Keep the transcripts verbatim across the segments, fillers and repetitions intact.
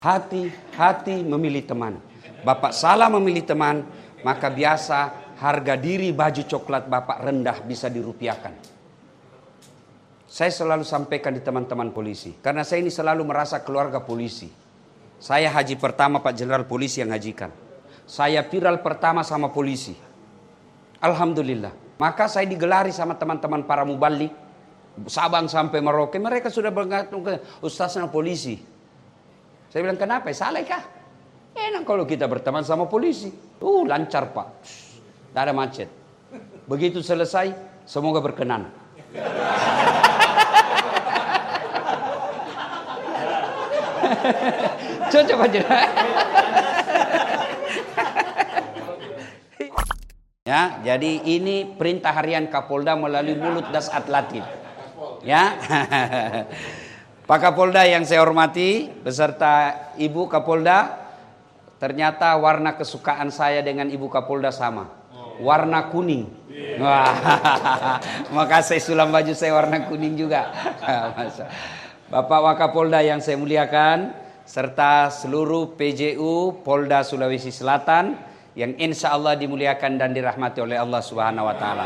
Hati-hati memilih teman. Bapak salah memilih teman, maka biasa harga diri baju coklat Bapak rendah bisa dirupiahkan. Saya selalu sampaikan di teman-teman polisi, karena saya ini selalu merasa keluarga polisi. Saya haji pertama Pak Jenderal Polisi yang hajikan. Saya viral pertama sama polisi. Alhamdulillah. Maka saya digelari sama teman-teman para mubalik, Sabang sampai Merauke, mereka sudah bergantung ke ustaznya polisi. Saya bilang, kenapa? Salah kah? Enak kalau kita berteman sama polisi. Uh, lancar Pak. Tidak ada macet. Begitu selesai, semoga berkenan. Cocok aja. Ya, jadi ini perintah harian Kapolda melalui mulut Das Atlatif. Ya. Pak Kapolda yang saya hormati, beserta Ibu Kapolda, ternyata warna kesukaan saya dengan Ibu Kapolda sama. Warna kuning. Wah, maka saya sulam baju saya warna kuning juga. Bapak Wakapolda yang saya muliakan, serta seluruh P J U Polda Sulawesi Selatan yang insya Allah dimuliakan dan dirahmati oleh Allah Subhanahu Wa Taala.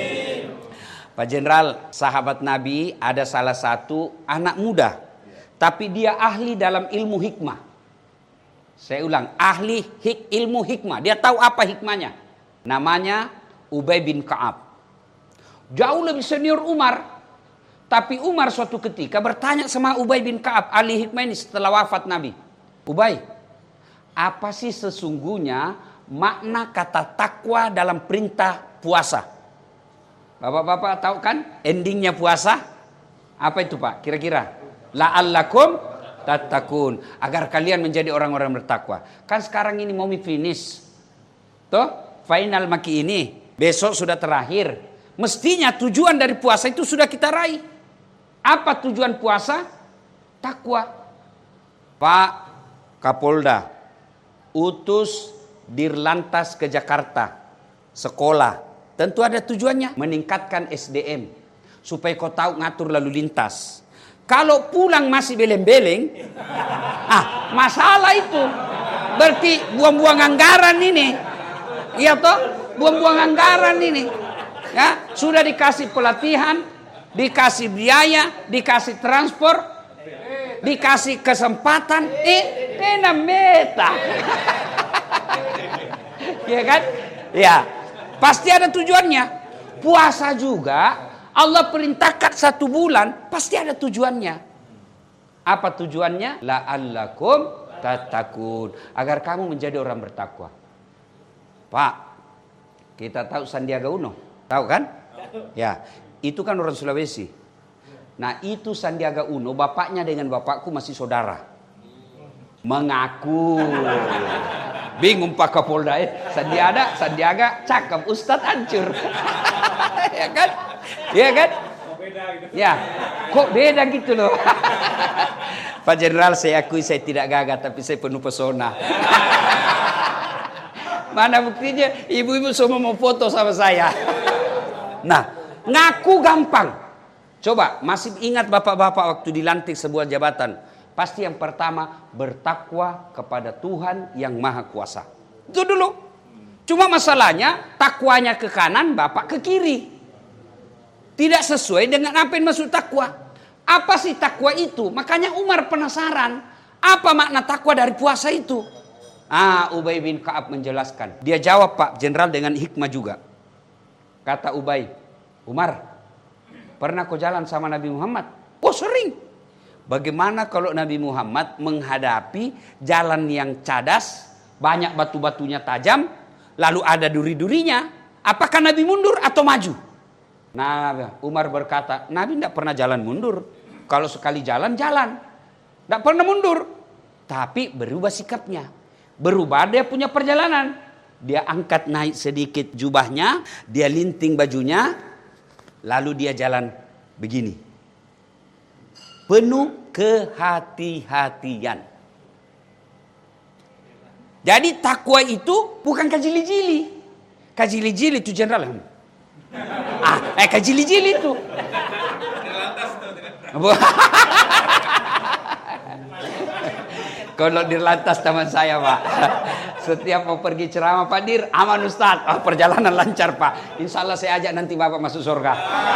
Pak Jenderal, sahabat Nabi ada salah satu anak muda, tapi dia ahli dalam ilmu hikmah. Saya ulang, ahli hik, ilmu hikmah. Dia tahu apa hikmahnya. Namanya Ubay bin Ka'ab. Jauh lebih senior Umar. Tapi Umar suatu ketika bertanya sama Ubay bin Ka'ab, ahli hikmah ini setelah wafat Nabi. Ubay, apa sih sesungguhnya makna kata takwa dalam perintah puasa? Bapak-bapak tahu kan endingnya puasa? Apa itu Pak? Kira-kira? La'allakum tattaqun. Agar kalian menjadi orang-orang bertakwa. Kan sekarang ini mau finish. Tuh, final maki ini. Besok sudah terakhir. Mestinya tujuan dari puasa itu sudah kita raih. Apa tujuan puasa? Takwa. Pak Kapolda, utus Dirlantas ke Jakarta. Sekolah. Tentu ada tujuannya, meningkatkan S D M supaya kau tahu ngatur lalu lintas. Kalau pulang masih beleng-beleng, ah masalah itu. Berarti buang-buang anggaran ini. Iya toh? Buang-buang anggaran ini. Ya, sudah dikasih pelatihan, dikasih biaya, dikasih transport, dikasih kesempatan, eh pena meta. Iya kan? Ya. Pasti ada tujuannya. Puasa juga Allah perintahkan satu bulan, pasti ada tujuannya. Apa tujuannya? La'allakum tattaqun. Agar kamu menjadi orang bertakwa. Pak, kita tahu Sandiaga Uno. Tahu kan? Ya, itu kan orang Sulawesi. Nah, itu Sandiaga Uno, bapaknya dengan bapakku masih saudara. Mengaku. Bingung Pak Kapolda, eh. Sandiaga, Sandiaga cakep, Ustadz hancur. Ya kan? Ya kan? Ya, kok beda gitu loh. Pak Jenderal, saya akui saya tidak gagah, tapi saya penuh pesona. Mana buktinya? Ibu-ibu semua mau foto sama saya. Nah, ngaku gampang. Coba, masih ingat bapak-bapak waktu dilantik sebuah jabatan? Pasti yang pertama bertakwa kepada Tuhan yang Maha Kuasa. Itu dulu. Cuma masalahnya takwanya ke kanan, bapak ke kiri. Tidak sesuai dengan apa yang maksud takwa. Apa sih takwa itu? Makanya Umar penasaran. Apa makna takwa dari puasa itu? Ah, Ubay bin Ka'ab menjelaskan. Dia jawab Pak Jenderal dengan hikmah juga. Kata Ubay, Umar, pernah kau jalan sama Nabi Muhammad? Oh sering. Bagaimana kalau Nabi Muhammad menghadapi jalan yang cadas, banyak batu-batunya tajam, lalu ada duri-durinya, apakah Nabi mundur atau maju? Nah, Umar berkata, Nabi tidak pernah jalan mundur. Kalau sekali jalan, jalan. Tidak pernah mundur. Tapi berubah sikapnya. Berubah dia punya perjalanan. Dia angkat naik sedikit jubahnya, dia linting bajunya, lalu dia jalan begini. Penuh kehati-hatian. Jadi takwa itu bukan kajili-jili. Kajili-jili itu Jenderal. Ah, eh kajili-jili itu. Kalau di lantas teman saya Pak, setiap mau pergi ceramah, Pak Dir, aman Ustaz, oh, perjalanan lancar Pak, insya Allah saya ajak nanti Bapak masuk surga.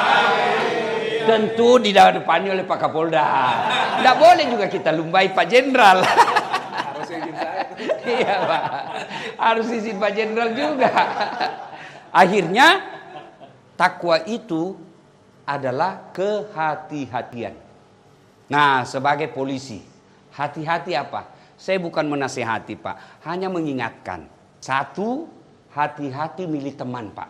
Tentu didapani oleh Pak Kapolda. Tidak boleh juga kita lumbai Pak Jenderal. Harus izin saya. Iya Pak, harus izin Pak Jenderal juga. Akhirnya takwa itu adalah kehati-hatian. Nah, sebagai polisi, hati-hati apa? Saya bukan menasehati Pak, hanya mengingatkan. Satu, hati-hati milih teman Pak.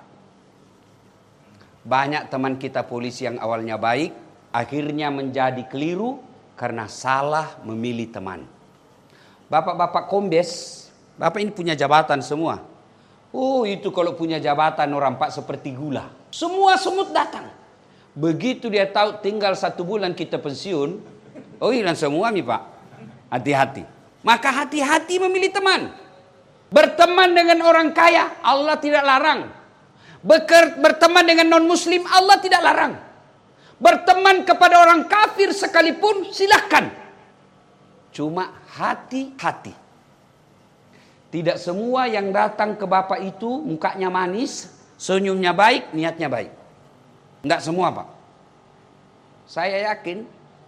Banyak teman kita polisi yang awalnya baik, akhirnya menjadi keliru karena salah memilih teman. Bapak-bapak kombes, Bapak ini punya jabatan semua. Oh, itu kalau punya jabatan orang Pak seperti gula. Semua semut datang. Begitu dia tahu tinggal satu bulan kita pensiun, oh hilang semua nih Pak. Hati-hati. Maka hati-hati memilih teman. Berteman dengan orang kaya, Allah tidak larang. Beker, berteman dengan non-muslim, Allah tidak larang. Berteman kepada orang kafir sekalipun, silahkan. Cuma hati-hati. Tidak semua yang datang ke Bapak itu mukanya manis, senyumnya baik, niatnya baik. Tidak semua Pak. Saya yakin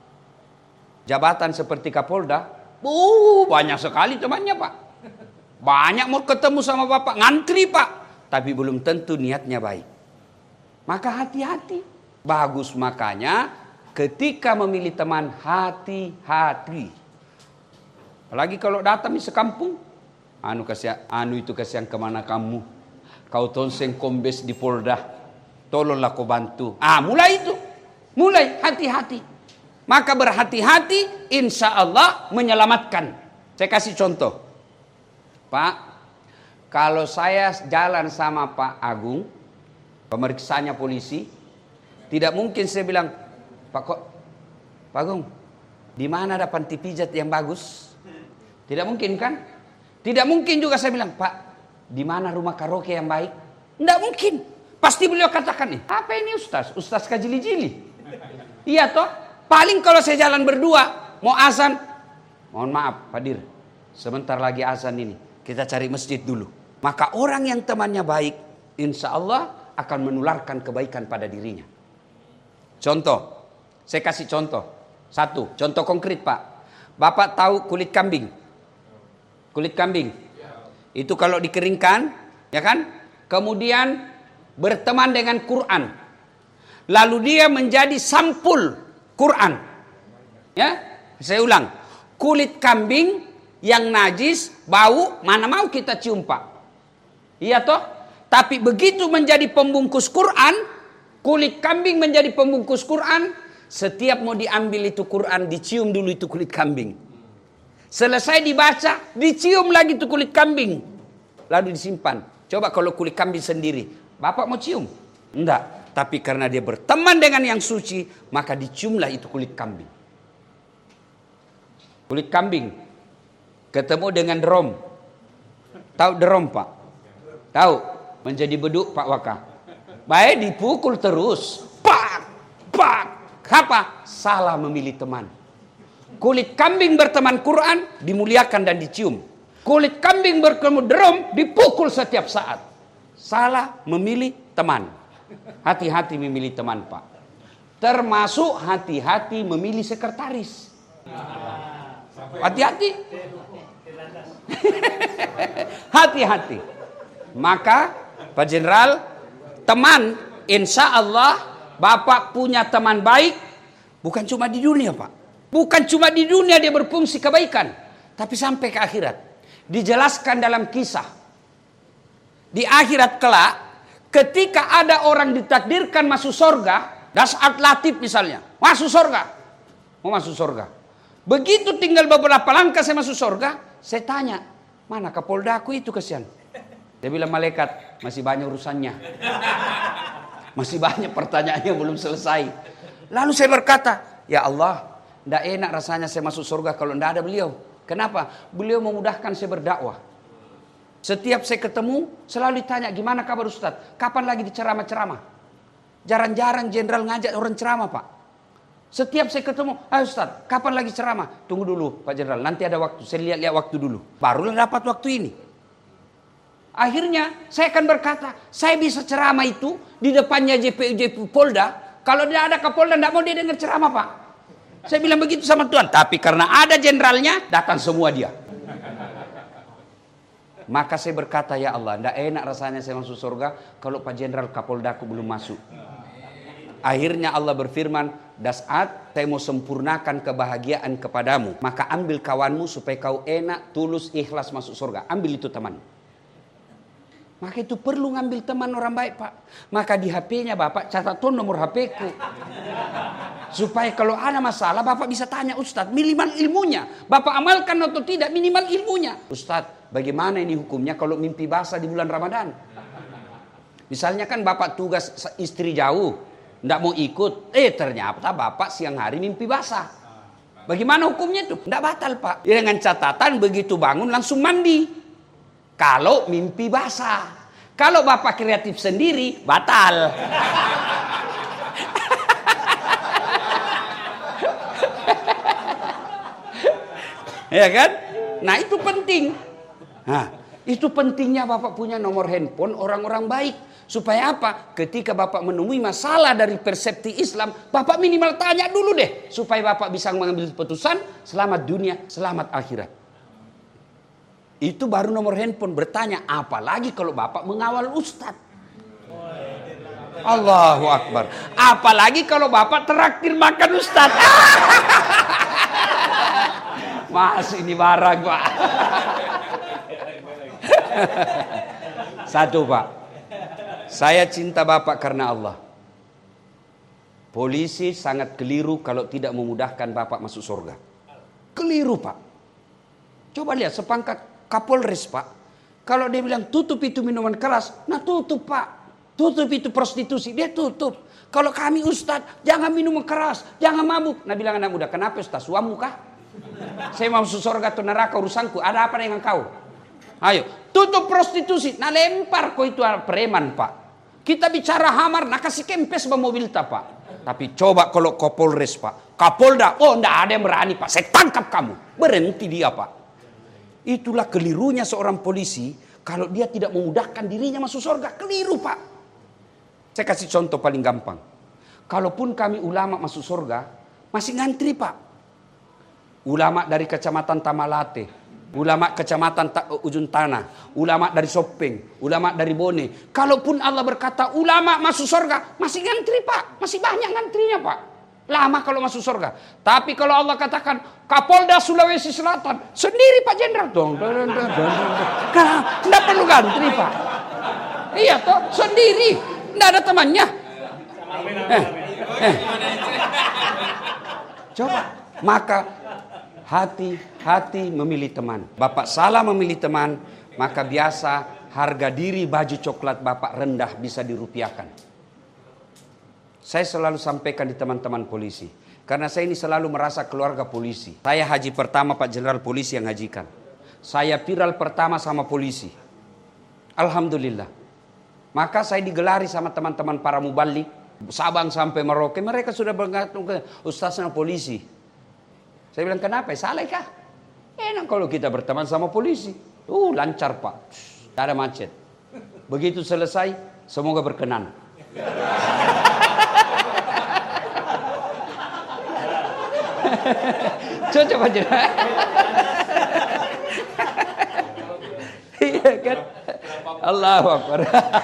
jabatan seperti Kapolda, uh, banyak sekali temannya Pak. Banyak mau ketemu sama Bapak, ngantri Pak. Tapi belum tentu niatnya baik. Maka hati-hati. Bagus makanya ketika memilih teman hati-hati. Apalagi kalau datang di sekampung. Anu kasih, anu itu kasihan kemana kamu? Kau tonseng kombes di Polda. Tolonglah kau bantu. Ah, mulai itu. Mulai hati-hati. Maka berhati-hati insya Allah menyelamatkan. Saya kasih contoh. Pak, kalau saya jalan sama Pak Agung, pemeriksanya polisi, tidak mungkin saya bilang, Pak kok, Pak Agung, di mana ada panti pijat yang bagus? Tidak mungkin kan? Tidak mungkin juga saya bilang, Pak, di mana rumah karaoke yang baik? Tidak mungkin. Pasti beliau katakan nih, apa ini Ustaz? Ustaz kajili-jili. Iya toh? Paling kalau saya jalan berdua, mau azan, mohon maaf Pak Dir, sebentar lagi azan ini, kita cari masjid dulu. Maka orang yang temannya baik, insya Allah akan menularkan kebaikan pada dirinya. Contoh, saya kasih contoh. Satu, contoh konkret Pak. Bapak tahu kulit kambing? Kulit kambing. Itu kalau dikeringkan, ya kan? Kemudian berteman dengan Quran. Lalu dia menjadi sampul Quran. Ya, saya ulang. Kulit kambing yang najis, bau, mana mau kita cium Pak? Iya toh? Tapi begitu menjadi pembungkus Quran, kulit kambing menjadi pembungkus Quran, setiap mau diambil itu Quran, dicium dulu itu kulit kambing. Selesai dibaca, dicium lagi itu kulit kambing. Lalu disimpan. Coba kalau kulit kambing sendiri, Bapak mau cium? Enggak. Tapi karena dia berteman dengan yang suci, maka diciumlah itu kulit kambing. Kulit kambing ketemu dengan derom. Tahu derom Pak? Tahu? Menjadi beduk Pak Waka. Baik dipukul terus. Pak! Pak! Apa? Salah memilih teman. Kulit kambing berteman Quran dimuliakan dan dicium. Kulit kambing bertemu derom dipukul setiap saat. Salah memilih teman. Hati-hati memilih teman Pak. Termasuk hati-hati memilih sekretaris. Hati-hati. Hati-hati. Maka Pak Jenderal, teman, insya Allah Bapak punya teman baik. Bukan cuma di dunia Pak. Bukan cuma di dunia dia berfungsi kebaikan. Tapi sampai ke akhirat. Dijelaskan dalam kisah. Di akhirat kelak, ketika ada orang ditakdirkan masuk surga, Das'at Latif misalnya, masuk surga. Mau masuk surga. Begitu tinggal beberapa langkah saya masuk surga, saya tanya, mana Kapolda aku itu kesian? Dia bilang, malaikat, masih banyak urusannya. Masih banyak pertanyaannya belum selesai. Lalu saya berkata, ya Allah, tidak enak rasanya saya masuk surga kalau tidak ada beliau. Kenapa? Beliau memudahkan saya berdakwah. Setiap saya ketemu, selalu ditanya, gimana kabar Ustaz? Kapan lagi diceramah-ceramah? Jarang-jarang jenderal ngajak orang ceramah Pak. Setiap saya ketemu, ayo Ustaz, kapan lagi ceramah? Tunggu dulu Pak Jenderal, nanti ada waktu. Saya lihat-lihat waktu dulu. Barulah dapat waktu ini. Akhirnya saya akan berkata, saya bisa ceramah itu di depannya J P U J P U Polda. Kalau tidak ada Kapolda, tidak mau dia dengar ceramah Pak. Saya bilang begitu sama Tuhan. Tapi karena ada jenderalnya, datang semua dia. Maka saya berkata, ya Allah, tidak enak rasanya saya masuk surga kalau Pak Jenderal Kapolda aku belum masuk. Akhirnya Allah berfirman, Das'at, saya mau sempurnakan kebahagiaan kepadamu. Maka ambil kawanmu supaya kau enak, tulus, ikhlas masuk surga. Ambil itu teman. Maka itu perlu ngambil teman orang baik Pak. Maka di H P-nya Bapak catat tuh nomor H P-ku. Supaya kalau ada masalah Bapak bisa tanya Ustadz, minimal ilmunya. Bapak amalkan atau tidak, minimal ilmunya. Ustadz, bagaimana ini hukumnya kalau mimpi basah di bulan Ramadan? Misalnya kan Bapak tugas istri jauh. Tidak mau ikut, eh ternyata Bapak siang hari mimpi basah. Bagaimana hukumnya itu? Tidak batal Pak. Ya, dengan catatan begitu bangun langsung mandi. Kalau mimpi basah. Kalau Bapak kreatif sendiri, batal. Ya kan? Nah itu penting. Nah, itu pentingnya Bapak punya nomor handphone orang-orang baik. Supaya apa? Ketika Bapak menemui masalah dari persepsi Islam, Bapak minimal tanya dulu deh. Supaya Bapak bisa mengambil keputusan, selamat dunia, selamat akhirat. Itu baru nomor handphone bertanya. Apalagi kalau Bapak mengawal Ustadz. Allahu Akbar. Apalagi kalau Bapak traktir makan Ustadz. Mas ini barang Pak. Satu Pak. Saya cinta Bapak karena Allah. Polisi sangat keliru kalau tidak memudahkan Bapak masuk surga. Keliru Pak. Coba lihat sepangkat Kapolres Pak. Kalau dia bilang tutup itu minuman keras, nah tutup Pak. Tutup itu prostitusi, dia tutup. Kalau kami Ustadz, jangan minuman keras, jangan mabuk. Nah bilang anak muda, kenapa Ustadz? Suamu kah? Saya mau masuk surga atau neraka urusanku. Ada apa dengan kau? Ayo, tutup prostitusi. Nah lempar kau itu preman Pak. Kita bicara hamar, nah kasih kempes bawa mobil tak Pak. Tapi coba kalau Kapolres Pak. Kapolda, oh enggak ada yang berani Pak. Saya tangkap kamu. Berhenti dia Pak. Itulah kelirunya seorang polisi. Kalau dia tidak memudahkan dirinya masuk surga. Keliru Pak. Saya kasih contoh paling gampang. Kalaupun kami ulama masuk surga, masih ngantri Pak. Ulama dari kecamatan Tamalate, ulama kecamatan Ujung Tanah, ulama dari Sopeng, ulama dari Bone. Kalaupun Allah berkata ulama masuk surga, masih ngantri Pak. Masih banyak ngantrinya Pak. Lama kalau masuk surga. Tapi kalau Allah katakan Kapolda Sulawesi Selatan, sendiri Pak Jenderal. Dong, dong, dong, dong, dong. Karena tidak perlu ngantri Pak. Iya toh, sendiri. Tidak ada temannya. Eh, eh. Coba. Maka hati-hati memilih teman. Bapak salah memilih teman, maka biasa harga diri baju coklat Bapak rendah bisa dirupiahkan. Saya selalu sampaikan di teman-teman polisi. Karena saya ini selalu merasa keluarga polisi. Saya haji pertama Pak Jenderal Polisi yang hajikan. Saya viral pertama sama polisi. Alhamdulillah. Maka saya digelari sama teman-teman para mubalik. Sabang sampai Merauke. Mereka sudah bergantung ke ustaznya polisi. Saya bilang kenapa? Salah kah? Enak kalau kita berteman sama polisi. Uh lancar Pak. Tidak ada macet. Begitu selesai, semoga berkenan. Cocok aja. Iya kan? Allahu Akbar.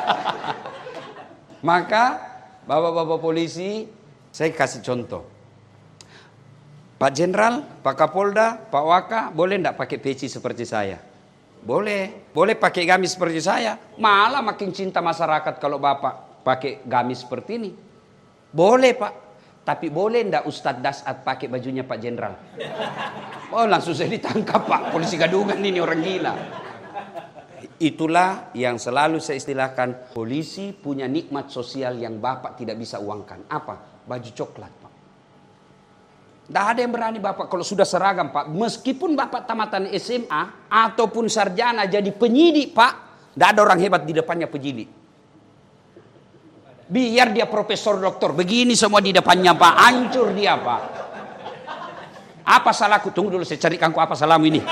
Maka bapak-bapak polisi, saya kasih contoh. Pak Jenderal, Pak Kapolda, Pak Waka, boleh enggak pakai peci seperti saya? Boleh. Boleh pakai gamis seperti saya. Malah makin cinta masyarakat kalau Bapak pakai gamis seperti ini. Boleh Pak. Tapi boleh enggak Ustadz Das'at pakai bajunya Pak Jenderal? Oh langsung saya ditangkap Pak. Polisi gadungan ini orang gila. Itulah yang selalu saya istilahkan. Polisi punya nikmat sosial yang Bapak tidak bisa uangkan. Apa? Baju coklat Pak. Tidak ada yang berani Bapak kalau sudah seragam Pak. Meskipun Bapak tamatan S M A ataupun sarjana jadi penyidik Pak. Tidak ada orang hebat di depannya penyidik. Biar dia profesor doktor. Begini semua di depannya Pak. Hancur dia Pak. Apa salahku? Tunggu dulu saya carikan ku apa salahmu ini.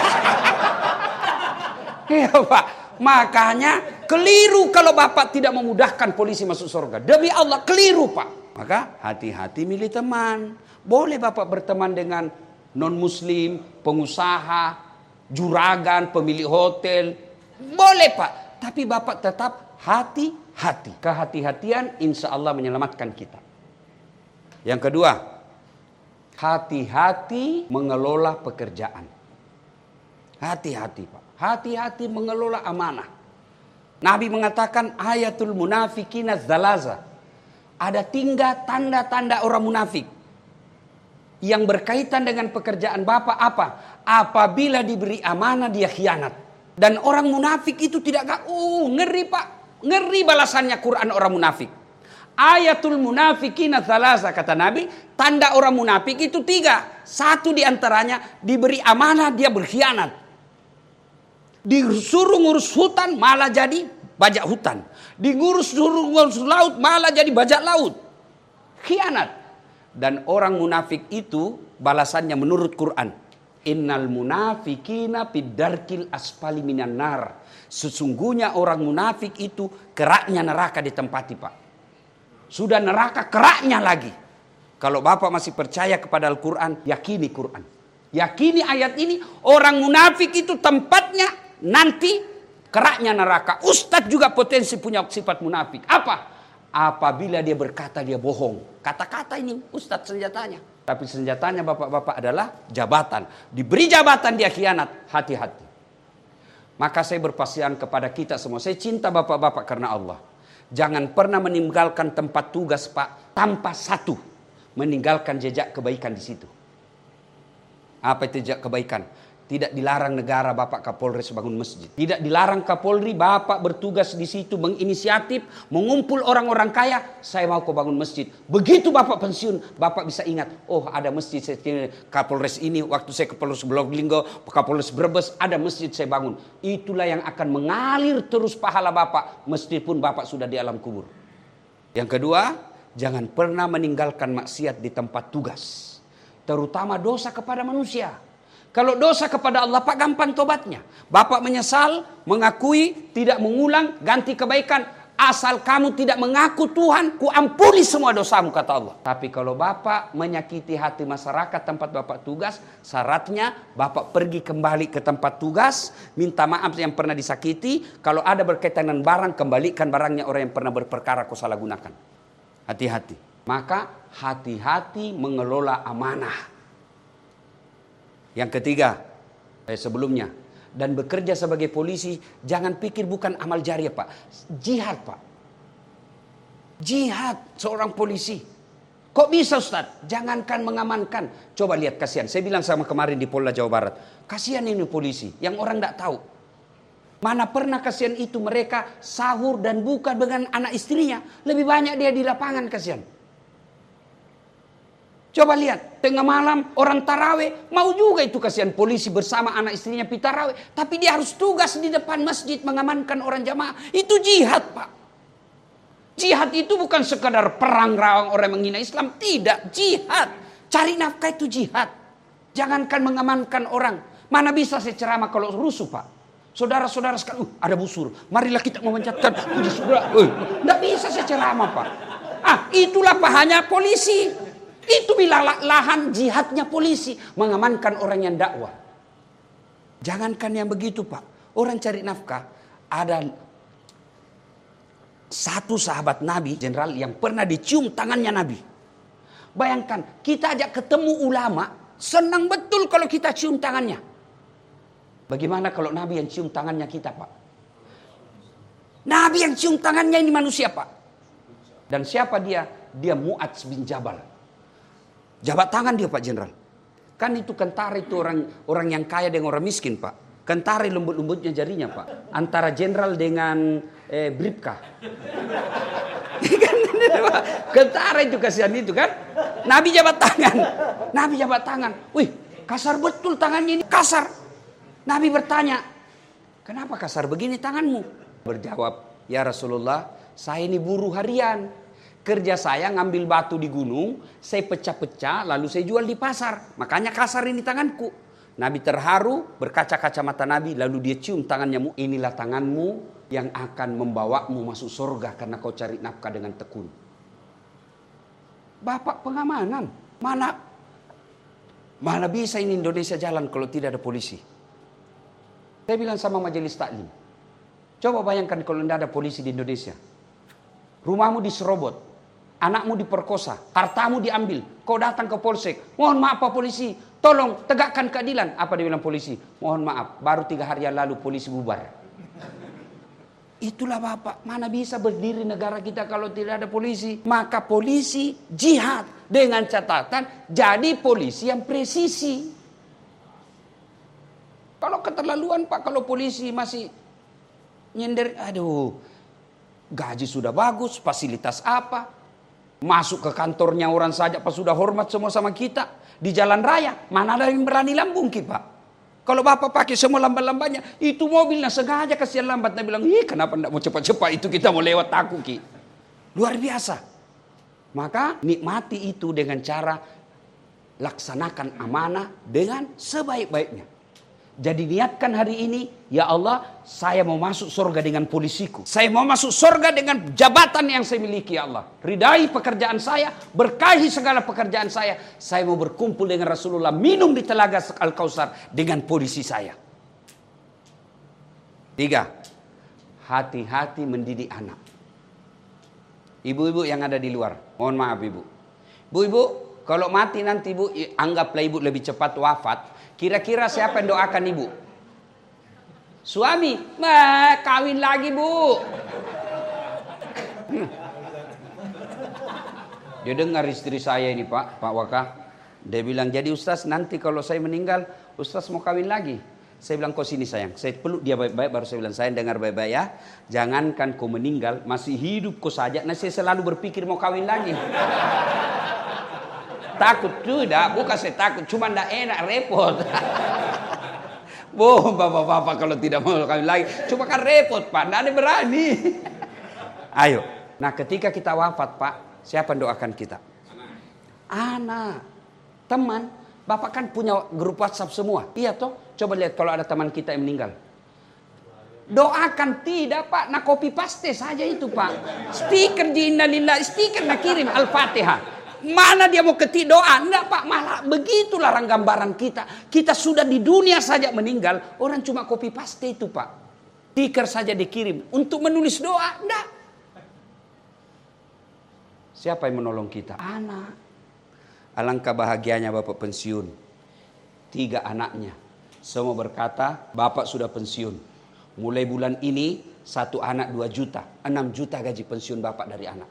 Iya Pak. Makanya keliru kalau Bapak tidak memudahkan polisi masuk surga. Demi Allah keliru Pak. Maka hati-hati milih teman. Boleh Bapak berteman dengan non-muslim, pengusaha, juragan, pemilik hotel. Boleh Pak. Tapi Bapak tetap hati-hati. Kehati-hatian insya Allah menyelamatkan kita. Yang kedua, hati-hati mengelola pekerjaan. Hati-hati Pak. Hati-hati mengelola amanah. Nabi mengatakan ayatul munafikina zalaza. Ada tiga tanda-tanda orang munafik. Yang berkaitan dengan pekerjaan Bapak apa? Apabila diberi amanah dia khianat. Dan orang munafik itu tidak gak, uh ngeri Pak. Ngeri balasannya Quran orang munafik. Ayatul munafikina zalaza kata Nabi. Tanda orang munafik itu tiga. Satu diantaranya diberi amanah dia berkhianat. Disuruh ngurus hutan malah jadi bajak hutan. Digurus suruh ngurus laut malah jadi bajak laut. Khianat. Dan orang munafik itu balasannya menurut Quran. Innal munafikina fiddarkil asfali minan nar. Sesungguhnya orang munafik itu keraknya neraka ditempati Pak. Sudah neraka keraknya lagi. Kalau Bapak masih percaya kepada Al-Quran, yakini Quran. Yakini ayat ini, orang munafik itu tempatnya nanti keraknya neraka. Ustadz juga potensi punya sifat munafik. Apa? Apabila dia berkata dia bohong. Kata-kata ini Ustadz senjatanya. Tapi senjatanya bapak-bapak adalah jabatan. Diberi jabatan dia khianat. Hati-hati. Maka saya berpasrah kepada kita semua. Saya cinta bapak-bapak karena Allah. Jangan pernah meninggalkan tempat tugas Pak. Tanpa satu. Meninggalkan jejak kebaikan di situ. Apa itu jejak kebaikan? Tidak dilarang negara Bapak Kapolres bangun masjid. Tidak dilarang Kapolri Bapak bertugas di situ menginisiatif, mengumpul orang-orang kaya. Saya mau kau bangun masjid. Begitu Bapak pensiun, Bapak bisa ingat. Oh ada masjid saya, Kapolres ini waktu saya ke Kapolres Probolinggo, Kapolres Brebes ada masjid saya bangun. Itulah yang akan mengalir terus pahala Bapak meskipun Bapak sudah di alam kubur. Yang kedua, jangan pernah meninggalkan maksiat di tempat tugas. Terutama dosa kepada manusia. Kalau dosa kepada Allah Pak gampang tobatnya. Bapak menyesal, mengakui, tidak mengulang, ganti kebaikan. Asal kamu tidak mengaku Tuhan, ku ampuni semua dosamu kata Allah. Tapi kalau Bapak menyakiti hati masyarakat tempat Bapak tugas, syaratnya Bapak pergi kembali ke tempat tugas, minta maaf yang pernah disakiti. Kalau ada berkaitan dengan barang, kembalikan barangnya orang yang pernah berperkara kau salah gunakan. Hati-hati. Maka hati-hati mengelola amanah. Yang ketiga, eh, sebelumnya, dan bekerja sebagai polisi, jangan pikir bukan amal jariah Pak. Jihad Pak. Jihad seorang polisi. Kok bisa Ustaz? Jangankan mengamankan. Coba lihat kasihan. Saya bilang sama kemarin di Polda Jawa Barat. Kasihan ini polisi yang orang tidak tahu. Mana pernah kasihan itu mereka sahur dan buka dengan anak istrinya. Lebih banyak dia di lapangan kasihan. Coba lihat, tengah malam orang taraweh, mau juga itu kasihan polisi bersama anak istrinya pi taraweh. Tapi dia harus tugas di depan masjid mengamankan orang jamaah. Itu jihad Pak. Jihad itu bukan sekadar perang rawang orang menghina Islam. Tidak, jihad. Cari nafkah itu jihad. Jangankan mengamankan orang. Mana bisa saya ceramah kalau rusuh Pak. Saudara-saudara sekalian, uh, ada busur. Marilah kita memencatkan. Tidak bisa saya ceramah Pak. Ah, itulah pahanya polisi. Itu bila lahan jihadnya polisi. Mengamankan orang yang dakwah. Jangankan yang begitu Pak. Orang cari nafkah. Ada satu sahabat Nabi, jenderal yang pernah dicium tangannya Nabi. Bayangkan, kita ajak ketemu ulama. Senang betul kalau kita cium tangannya. Bagaimana kalau Nabi yang cium tangannya kita Pak? Nabi yang cium tangannya ini manusia Pak. Dan siapa dia? Dia Mu'adz bin Jabal. Jabat tangan dia Pak Jenderal. Kan itu kentara itu orang orang yang kaya dengan orang miskin Pak. Kentara lembut-lembutnya jarinya Pak. Antara jenderal dengan eh, Bribka. Kentara itu kasihan itu kan. Nabi jabat tangan. Nabi jabat tangan. Wih kasar betul tangannya ini. Kasar. Nabi bertanya. Kenapa kasar begini tanganmu? Berjawab. Ya Rasulullah. Saya ini buruh harian. Kerja saya ngambil batu di gunung, saya pecah-pecah lalu saya jual di pasar. Makanya kasar ini tanganku. Nabi terharu, berkaca-kaca mata Nabi, lalu dia cium tangannya. Inilah tanganmu yang akan membawamu masuk surga karena kau cari nafkah dengan tekun. Bapak pengamanan, mana mana bisa ini Indonesia jalan kalau tidak ada polisi? Saya bilang sama majelis taklim, coba bayangkan kalau tidak ada polisi di Indonesia. Rumahmu diserobot, anakmu diperkosa, hartamu diambil, kau datang ke polsek, mohon maaf Pak Polisi, tolong tegakkan keadilan. Apa dia bilang polisi? Mohon maaf, baru tiga hari yang lalu polisi bubar. Itulah Bapak, mana bisa berdiri negara kita kalau tidak ada polisi. Maka polisi jihad dengan catatan jadi polisi yang presisi. Kalau keterlaluan Pak, kalau polisi masih nyender, aduh, gaji sudah bagus, fasilitas apa, masuk ke kantornya orang saja Pak sudah hormat semua sama kita. Di jalan raya, mana ada yang berani lambung Ki Pak. Kalau Bapak pakai semua lambat-lambatnya, itu mobilnya sengaja kasihan lambat. Dia bilang, ih kenapa tidak mau cepat-cepat, itu kita mau lewat aku Ki. Luar biasa. Maka nikmati itu dengan cara laksanakan amanah dengan sebaik-baiknya. Jadi niatkan hari ini, ya Allah, saya mau masuk surga dengan polisiku. Saya mau masuk surga dengan jabatan yang saya miliki, ya Allah. Ridai pekerjaan saya, berkahi segala pekerjaan saya. Saya mau berkumpul dengan Rasulullah, minum di telaga Al-Kautsar dengan polisi saya. Tiga, hati-hati mendidik anak. Ibu-ibu yang ada di luar, mohon maaf ibu. Bu-ibu, kalau mati nanti ibu, anggaplah ibu lebih cepat wafat. Kira-kira siapa yang doakan ibu? Suami, nah, kawin lagi bu. Hmm. Dia dengar istri saya ini Pak, Pak Waka. Dia bilang, jadi Ustaz nanti kalau saya meninggal, Ustaz mau kawin lagi. Saya bilang, kau sini sayang. Saya peluk dia baik-baik, baru saya bilang, saya dengar baik-baik ya. Jangankan kau meninggal, masih hidup kau saja. Nah saya selalu berpikir mau kawin lagi. Takut tidak, bukan saya takut, cuma tidak enak, repot. Boh, bapak-bapak kalau tidak mau kawin lagi, cuma kan repot Pak, tidak ada berani. Ayo, nah ketika kita wafat Pak, siapa yang doakan kita? Anak, teman, Bapak kan punya grup WhatsApp semua, iya toh? Coba lihat kalau ada teman kita yang meninggal. Doakan tidak Pak, nak copy paste saja itu Pak. Stiker di innalillah, stiker nak kirim Al-Fatihah. Mana dia mau ketik doa? Enggak Pak, malah begitulah orang gambaran kita. Kita sudah di dunia saja meninggal, orang cuma copy paste itu Pak. Stiker saja dikirim untuk menulis doa, enggak. Siapa yang menolong kita? Anak. Alangkah bahagianya Bapak pensiun. Tiga anaknya. Semua berkata, Bapak sudah pensiun. Mulai bulan ini, satu anak dua juta. Enam juta gaji pensiun Bapak dari anak.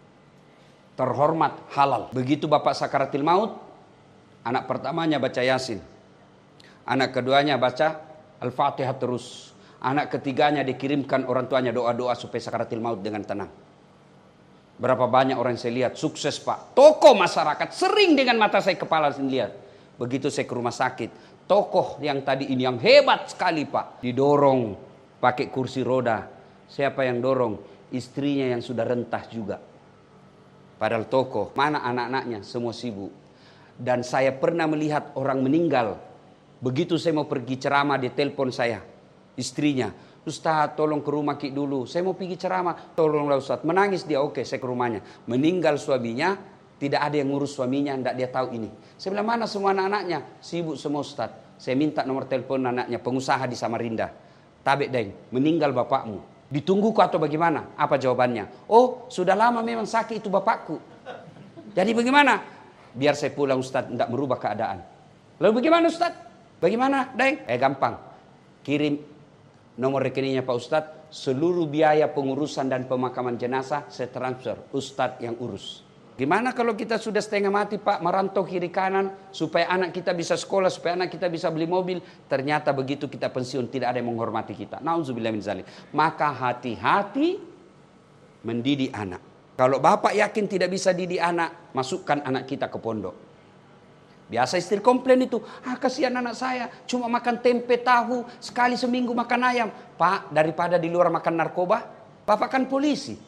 Terhormat, halal. Begitu Bapak sakaratil maut, anak pertamanya baca Yasin. Anak keduanya baca Al-Fatihah terus. Anak ketiganya dikirimkan orang tuanya doa-doa supaya sakaratil maut dengan tenang. Berapa banyak orang yang saya lihat sukses Pak. Tokoh masyarakat sering dengan mata saya kepala saya lihat. Begitu saya ke rumah sakit, tokoh yang tadi ini yang hebat sekali Pak, didorong pakai kursi roda. Siapa yang dorong? Istrinya yang sudah rentah juga. Padahal tokoh, mana anak-anaknya semua sibuk. Dan saya pernah melihat orang meninggal. Begitu saya mau pergi ceramah, dia telepon saya, istrinya. Ustaz tolong ke rumah Ki dulu, saya mau pergi ceramah. Tolonglah Ustaz, menangis dia, oke saya ke rumahnya. Meninggal suaminya, tidak ada yang ngurus suaminya, tidak dia tahu ini. Saya bilang mana semua anak-anaknya? Sibuk semua Ustaz. Saya minta nomor telepon anaknya, pengusaha di Samarinda. Tabek deng, meninggal bapakmu. Ditunggu kau atau bagaimana? Apa jawabannya? Oh, sudah lama memang sakit itu bapakku. Jadi bagaimana? Biar saya pulang Ustaz, tidak merubah keadaan. Lalu bagaimana Ustaz? Bagaimana, Deng? Eh gampang. Kirim nomor rekeningnya Pak Ustaz. Seluruh biaya pengurusan dan pemakaman jenazah saya transfer. Ustaz yang urus. Gimana kalau kita sudah setengah mati Pak, merantau kiri kanan supaya anak kita bisa sekolah, supaya anak kita bisa beli mobil. Ternyata begitu kita pensiun tidak ada yang menghormati kita. Nauzubillah min dzalik. Maka hati-hati mendidik anak. Kalau bapak yakin tidak bisa didik anak, masukkan anak kita ke pondok. Biasa istri komplain itu, ah kasihan anak saya cuma makan tempe tahu, sekali seminggu makan ayam. Pak, daripada di luar makan narkoba, bapak kan polisi.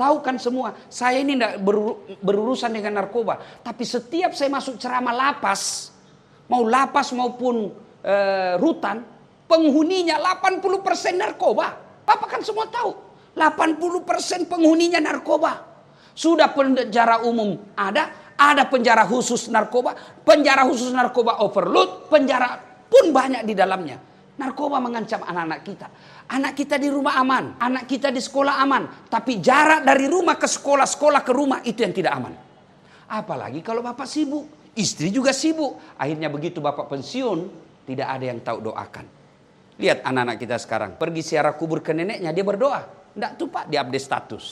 Tahu kan semua, saya ini tidak berurusan dengan narkoba. Tapi setiap saya masuk ceramah lapas, mau lapas maupun e, rutan, penghuninya delapan puluh persen narkoba. Bapak kan semua tahu, delapan puluh persen penghuninya narkoba. Sudah penjara umum ada, ada penjara khusus narkoba, penjara khusus narkoba overload, penjara pun banyak di dalamnya. Narkoba mengancam anak-anak kita. Anak kita di rumah aman, anak kita di sekolah aman. Tapi jarak dari rumah ke sekolah, sekolah ke rumah itu yang tidak aman. Apalagi kalau bapak sibuk, istri juga sibuk. Akhirnya begitu bapak pensiun, tidak ada yang tahu doakan. Lihat anak-anak kita sekarang, pergi ziarah kubur ke neneknya, dia berdoa. Tidak tuh pak, dia update status.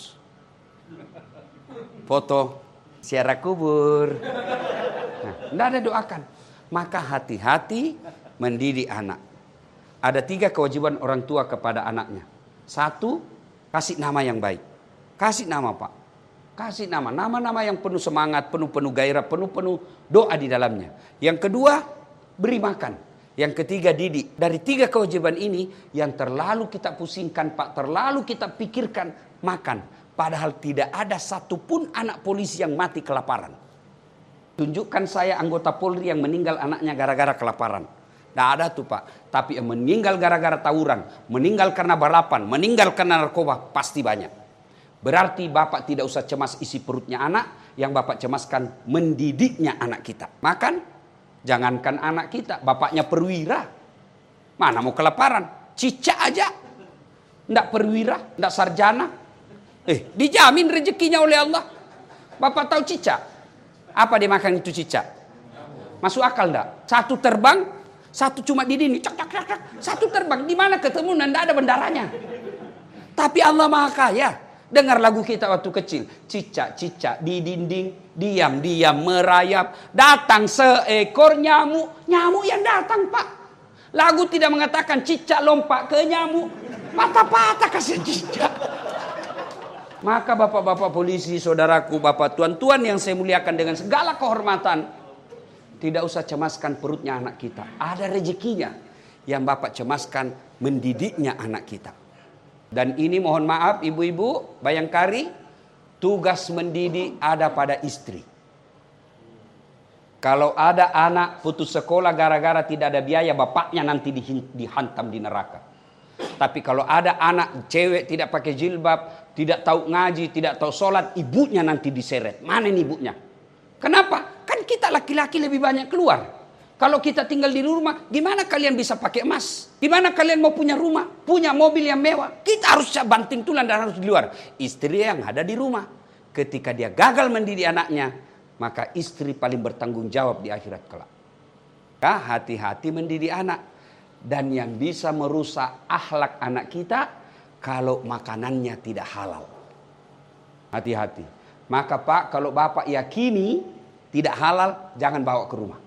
Foto ziarah kubur. Nah, tidak ada doakan. Maka hati-hati mendidik anak. Ada tiga kewajiban orang tua kepada anaknya. Satu, kasih nama yang baik. Kasih nama pak. Kasih nama. Nama-nama yang penuh semangat, penuh-penuh gairah, penuh-penuh doa di dalamnya. Yang kedua, beri makan. Yang ketiga, didik. Dari tiga kewajiban ini, yang terlalu kita pusingkan pak, terlalu kita pikirkan makan. Padahal tidak ada satupun anak polisi yang mati kelaparan. Tunjukkan saya anggota Polri yang meninggal anaknya gara-gara kelaparan. Tidak ada tuh pak. Tapi yang meninggal gara-gara tawuran, meninggal karena balapan, meninggal karena narkoba, pasti banyak. Berarti bapak tidak usah cemas isi perutnya anak. Yang bapak cemaskan mendidiknya anak kita. Makan, jangankan anak kita, bapaknya perwira. Mana mau kelaparan? Cicak aja. Tidak perwira, tidak sarjana. Eh, dijamin rezekinya oleh Allah. Bapak tahu cicak? Apa dia makan itu cicak? Masuk akal enggak? Satu terbang, satu cuma di sini, cak, cak, cak, cak. Satu terbang, di mana ketemu dan tidak ada bendaranya. Tapi Allah Maha Kaya. Dengar lagu kita waktu kecil. Cicak-cicak di dinding, diam-diam merayap. Datang seekor nyamuk. Nyamuk yang datang pak. Lagu tidak mengatakan cicak lompat ke nyamuk. Patah-patah kasihan cicak. Maka bapak-bapak polisi, saudaraku, bapak tuan-tuan yang saya muliakan dengan segala kehormatan. Tidak usah cemaskan perutnya anak kita. Ada rezekinya. Yang bapak cemaskan mendidiknya anak kita. Dan ini mohon maaf ibu-ibu, bayangkari. Tugas mendidik ada pada istri. Kalau ada anak putus sekolah gara-gara tidak ada biaya, bapaknya nanti dihantam di neraka. Tapi kalau ada anak cewek tidak pakai jilbab, tidak tahu ngaji, tidak tahu sholat, ibunya nanti diseret. Mana nih ibunya? Kenapa? Kan kita laki-laki lebih banyak keluar. Kalau kita tinggal di rumah, gimana kalian bisa pakai emas? Gimana kalian mau punya rumah? Punya mobil yang mewah? Kita harus banting tulang dan harus di luar. Istri yang ada di rumah. Ketika dia gagal mendidik anaknya, maka istri paling bertanggung jawab di akhirat kelak. Ya, hati-hati mendidik anak. Dan yang bisa merusak akhlak anak kita, kalau makanannya tidak halal. Hati-hati. Maka pak, kalau bapak yakini tidak halal, jangan bawa ke rumah.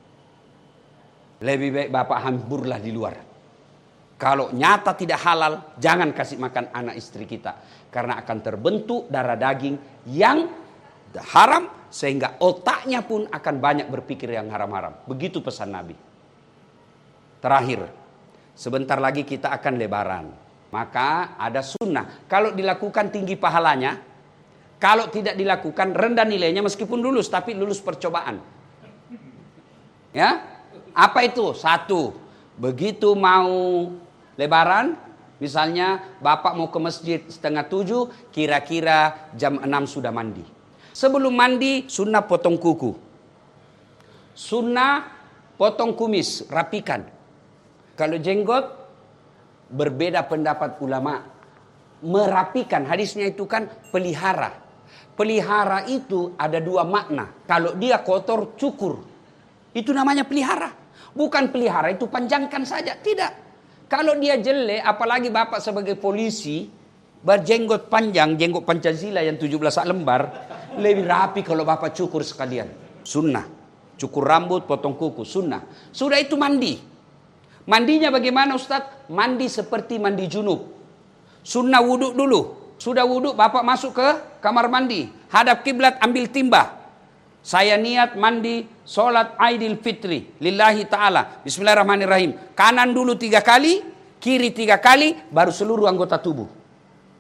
Lebih baik bapak hamburlah di luar. Kalau nyata tidak halal, jangan kasih makan anak istri kita. Karena akan terbentuk darah daging yang haram, sehingga otaknya pun akan banyak berpikir yang haram-haram. Begitu pesan Nabi. Terakhir, sebentar lagi kita akan lebaran. Maka ada sunnah. Kalau dilakukan tinggi pahalanya. Kalau tidak dilakukan rendah nilainya meskipun lulus. Tapi lulus percobaan. Ya, apa itu? Satu, begitu mau lebaran. Misalnya bapak mau ke masjid setengah tujuh. Kira-kira jam enam sudah mandi. Sebelum mandi sunnah potong kuku. Sunnah potong kumis, rapikan. Kalau jenggot, berbeda pendapat ulama. Merapikan, hadisnya itu kan pelihara. Pelihara itu ada dua makna. Kalau dia kotor, cukur. Itu namanya pelihara. Bukan pelihara itu panjangkan saja. Tidak. Kalau dia jelek, apalagi bapak sebagai polisi, berjenggot panjang, jenggot Pancasila yang tujuh belas lembar, lebih rapi kalau bapak cukur sekalian. Sunnah. Cukur rambut, potong kuku. Sunnah. Sudah itu mandi. Mandinya bagaimana Ustadz? Mandi seperti mandi junub. Sunnah wudhu dulu. Sudah wudhu, bapak masuk ke kamar mandi. Hadap kiblat, ambil timba. Saya niat mandi sholat Aidil Fitri. Lillahi ta'ala. Bismillahirrahmanirrahim. Kanan dulu tiga kali, kiri tiga kali, baru seluruh anggota tubuh.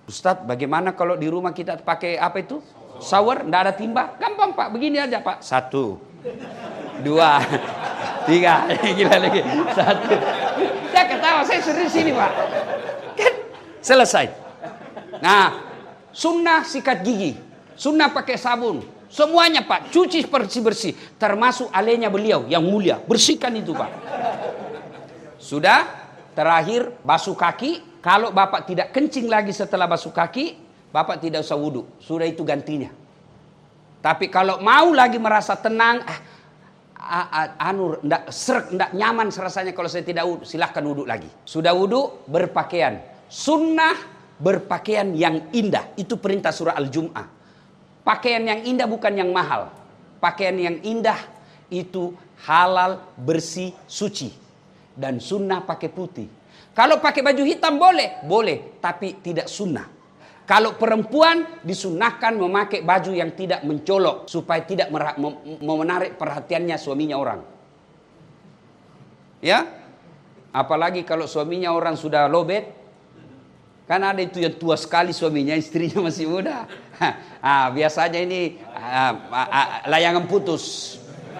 Ustadz, bagaimana kalau di rumah kita pakai apa itu? Shower, nggak ada timba? Gampang Pak, begini aja Pak. Satu, dua, tiga, gila lagi. Satu. Saya ketawa, saya serius ini Pak. Kan selesai. Nah, sunnah sikat gigi, sunnah pakai sabun, semuanya Pak, cuci bersih-bersih, termasuk alenya beliau yang mulia, bersihkan itu Pak. Sudah, terakhir basuh kaki. Kalau Bapak tidak kencing lagi setelah basuh kaki, Bapak tidak usah wudhu, sudah itu gantinya. Tapi kalau mau lagi merasa tenang, ah, ah, ah, anu, ndak serek, ndak nyaman rasanya kalau saya tidak wudhu, silahkan wudhu lagi. Sudah wudhu, berpakaian. Sunnah berpakaian yang indah, itu perintah surah Al-Jum'ah. Pakaian yang indah bukan yang mahal. Pakaian yang indah itu halal, bersih, suci. Dan sunnah pakai putih. Kalau pakai baju hitam boleh, boleh, tapi tidak sunnah. Kalau perempuan disunahkan memakai baju yang tidak mencolok supaya tidak menarik perhatiannya suaminya orang. Ya, apalagi kalau suaminya orang sudah lobet, kan ada itu yang tua sekali suaminya, istrinya masih muda. Ah, biasanya ini ah, ah, layangan putus.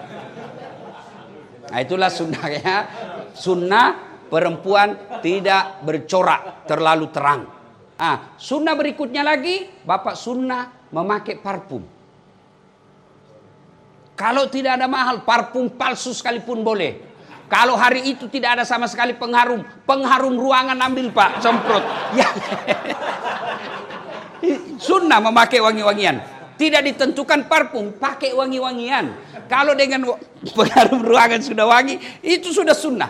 Nah, itulah sunnahnya. Sunnah perempuan tidak bercorak terlalu terang. Ah, sunnah berikutnya lagi, Bapak sunnah memakai parfum. Kalau tidak ada mahal, parfum palsu sekalipun boleh. Kalau hari itu tidak ada sama sekali pengharum, pengharum ruangan ambil Pak, semprot. Ya. Sunnah memakai wangi-wangian. Tidak ditentukan parfum, pakai wangi-wangian. Kalau dengan pengharum ruangan sudah wangi, itu sudah sunnah.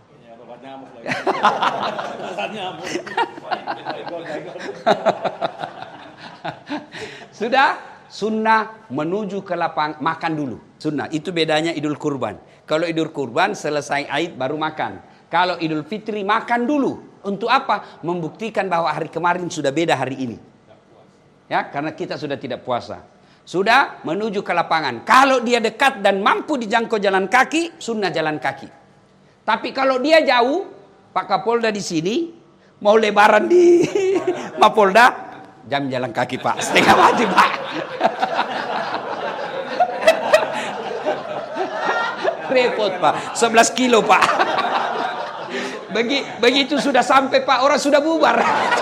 Sudah, sunnah menuju ke lapang makan dulu. Sunnah, itu bedanya Idul Kurban. Kalau Idul Kurban selesai Aid baru makan. Kalau Idul Fitri makan dulu. Untuk apa? Membuktikan bahwa hari kemarin sudah beda hari ini. Ya, karena kita sudah tidak puasa. Sudah menuju ke lapangan. Kalau dia dekat dan mampu dijangkau jalan kaki, sunnah jalan kaki. Tapi kalau dia jauh, Pak Kapolda di sini, mau lebaran di Mapolda, jam jalan kaki Pak, setengah mati Pak. Repot Pak, sebelas kilo Pak. Begi, begitu sudah sampai Pak, orang sudah bubar.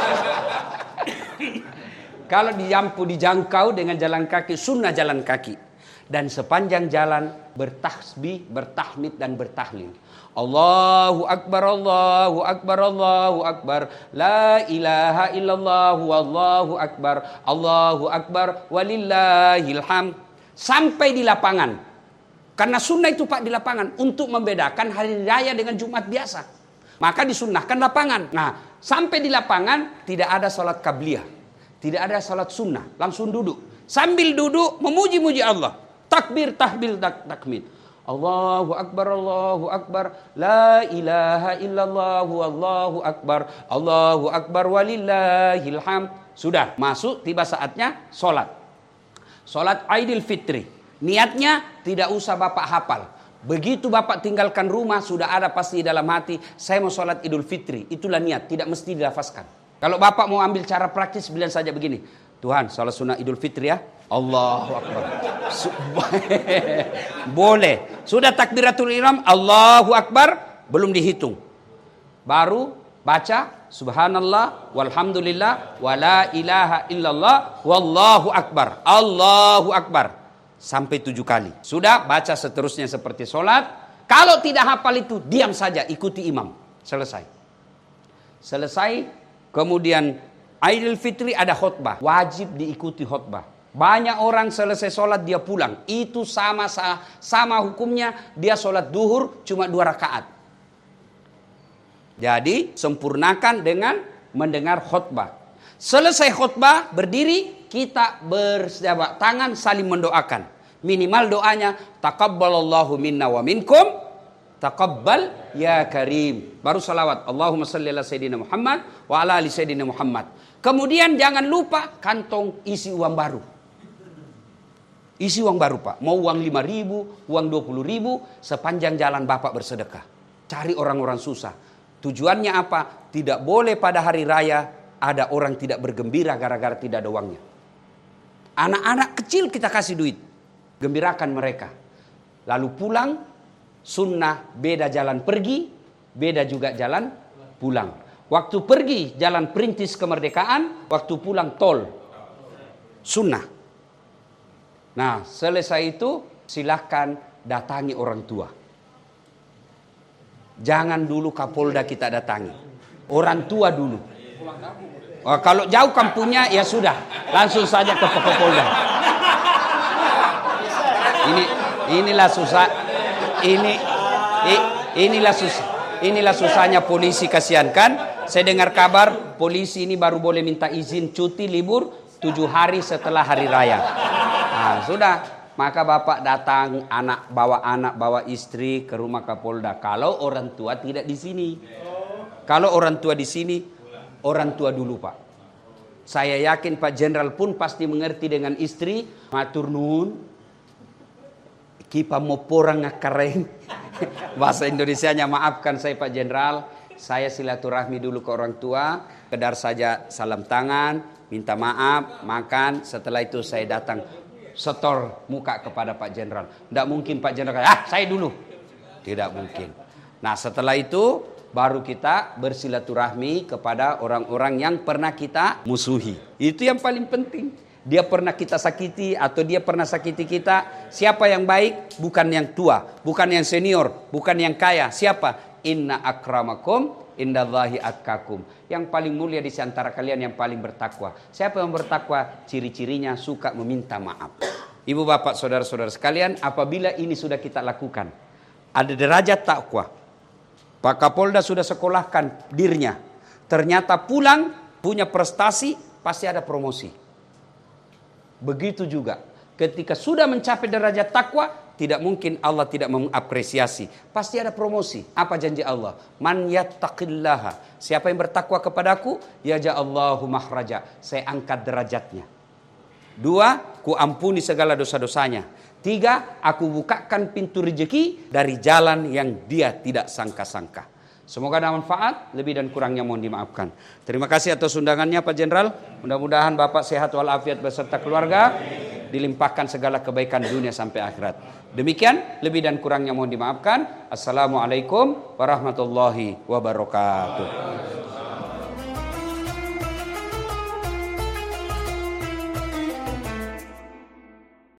Kalau dijampu dijangkau dengan jalan kaki, sunnah jalan kaki. Dan sepanjang jalan bertasbih, bertahmid dan bertahlil. Allahu Akbar, Allahu Akbar, Allahu Akbar. La ilaha illallah, Allahu Akbar. Allahu Akbar, walillahil hamd. Sampai di lapangan. Karena sunnah itu Pak di lapangan. Untuk membedakan hari raya dengan Jumat biasa. Maka disunnahkan lapangan. Nah, sampai di lapangan tidak ada salat qabliyah. Tidak ada salat sunnah. Langsung duduk. Sambil duduk memuji-muji Allah. Takbir, tahbil, tak, takmid. Allahu Akbar, Allahu Akbar. La ilaha illallah, Allahu Akbar. Allahu Akbar, walillahil hamd. Sudah, masuk, tiba saatnya sholat. Sholat Aidil Fitri. Niatnya tidak usah Bapak hafal. Begitu Bapak tinggalkan rumah, sudah ada pasti dalam hati, saya mau sholat Idul Fitri. Itulah niat, tidak mesti dilafazkan. Kalau Bapak mau ambil cara praktis, bilang saja begini. Tuhan, sholat sunnah Idul Fitri ya. Allahu Akbar. Boleh. Sudah takbiratul ihram, Allahu Akbar, belum dihitung. Baru baca subhanallah walhamdulillah wala ilaha illallah wallahu akbar. Allahu Akbar. Sampai tujuh kali. Sudah, baca seterusnya seperti sholat. Kalau tidak hafal itu, diam saja, ikuti imam. Selesai. Selesai, kemudian Aidil Fitri ada khutbah. Wajib diikuti khutbah. Banyak orang selesai sholat dia pulang. Itu sama sama hukumnya dia sholat duhur cuma dua rakaat. Jadi sempurnakan dengan mendengar khutbah. Selesai khutbah berdiri, kita berjabat tangan saling mendoakan. Minimal doanya taqabbalallahu minna wa minkum taqabbal ya karim. Baru salawat Allahumma salli ala sayyidina Muhammad wa ala ali sayyidina Muhammad. Kemudian jangan lupa kantong isi uang baru. Isi uang baru Pak. Mau uang lima ribu, uang dua puluh ribu, sepanjang jalan Bapak bersedekah. Cari orang-orang susah. Tujuannya apa? Tidak boleh pada hari raya ada orang tidak bergembira gara-gara tidak ada uangnya. Anak-anak kecil kita kasih duit, gembirakan mereka. Lalu pulang, sunnah beda jalan pergi, beda juga jalan pulang. Waktu pergi jalan perintis kemerdekaan, waktu pulang tol. Sunnah. Nah, selesai itu silahkan datangi orang tua. Jangan dulu Kapolda kita datangi. Orang tua dulu. Oh, kalau jauh kampungnya ya sudah, langsung saja ke Kapolda. Ini inilah susah. Ini inilah susah. Inilah susahnya polisi, kasihan kan? Saya dengar kabar polisi ini baru boleh minta izin cuti libur tujuh hari setelah hari raya. Nah, sudah, maka bapak datang, anak bawa anak, bawa istri ke rumah Kapolda. Kalau orang tua tidak di sini, kalau orang tua di sini, orang tua dulu pak. Saya yakin Pak Jenderal pun pasti mengerti dengan istri. Matur nuwun, kipa moporang ngakareng. Bahasa Indonesianya, maafkan saya Pak Jenderal. Saya silaturahmi dulu ke orang tua, kedar saja salam tangan, minta maaf, makan. Setelah itu saya datang setor muka kepada Pak Jenderal. Tidak mungkin Pak Jenderal, ah saya dulu. Tidak mungkin. Nah setelah itu baru kita bersilaturahmi kepada orang-orang yang pernah kita musuhi. Itu yang paling penting. Dia pernah kita sakiti atau dia pernah sakiti kita. Siapa yang baik? Bukan yang tua, bukan yang senior, bukan yang kaya. Siapa? Inna akramakum indallahi atqakum. Yang paling mulia di antara kalian yang paling bertakwa. Siapa yang bertakwa? Ciri-cirinya suka meminta maaf. Ibu bapak saudara-saudara sekalian, apabila ini sudah kita lakukan, ada derajat takwa. Pak Kapolda sudah sekolahkan dirinya. Ternyata pulang punya prestasi, pasti ada promosi. Begitu juga ketika sudah mencapai derajat takwa, tidak mungkin Allah tidak mengapresiasi. Pasti ada promosi. Apa janji Allah? Man yattaqillaha. Siapa yang bertakwa kepadaku, yaj'allahu makhraja. Saya angkat derajatnya. Dua, ku ampuni segala dosa-dosanya. Tiga, aku bukakan pintu rezeki dari jalan yang dia tidak sangka-sangka. Semoga ada manfaat, lebih dan kurangnya mohon dimaafkan. Terima kasih atas undangannya Pak Jenderal. Mudah-mudahan Bapak sehat walafiat beserta keluarga, dilimpahkan segala kebaikan dunia sampai akhirat. Demikian, lebih dan kurangnya mohon dimaafkan. Assalamualaikum warahmatullahi wabarakatuh.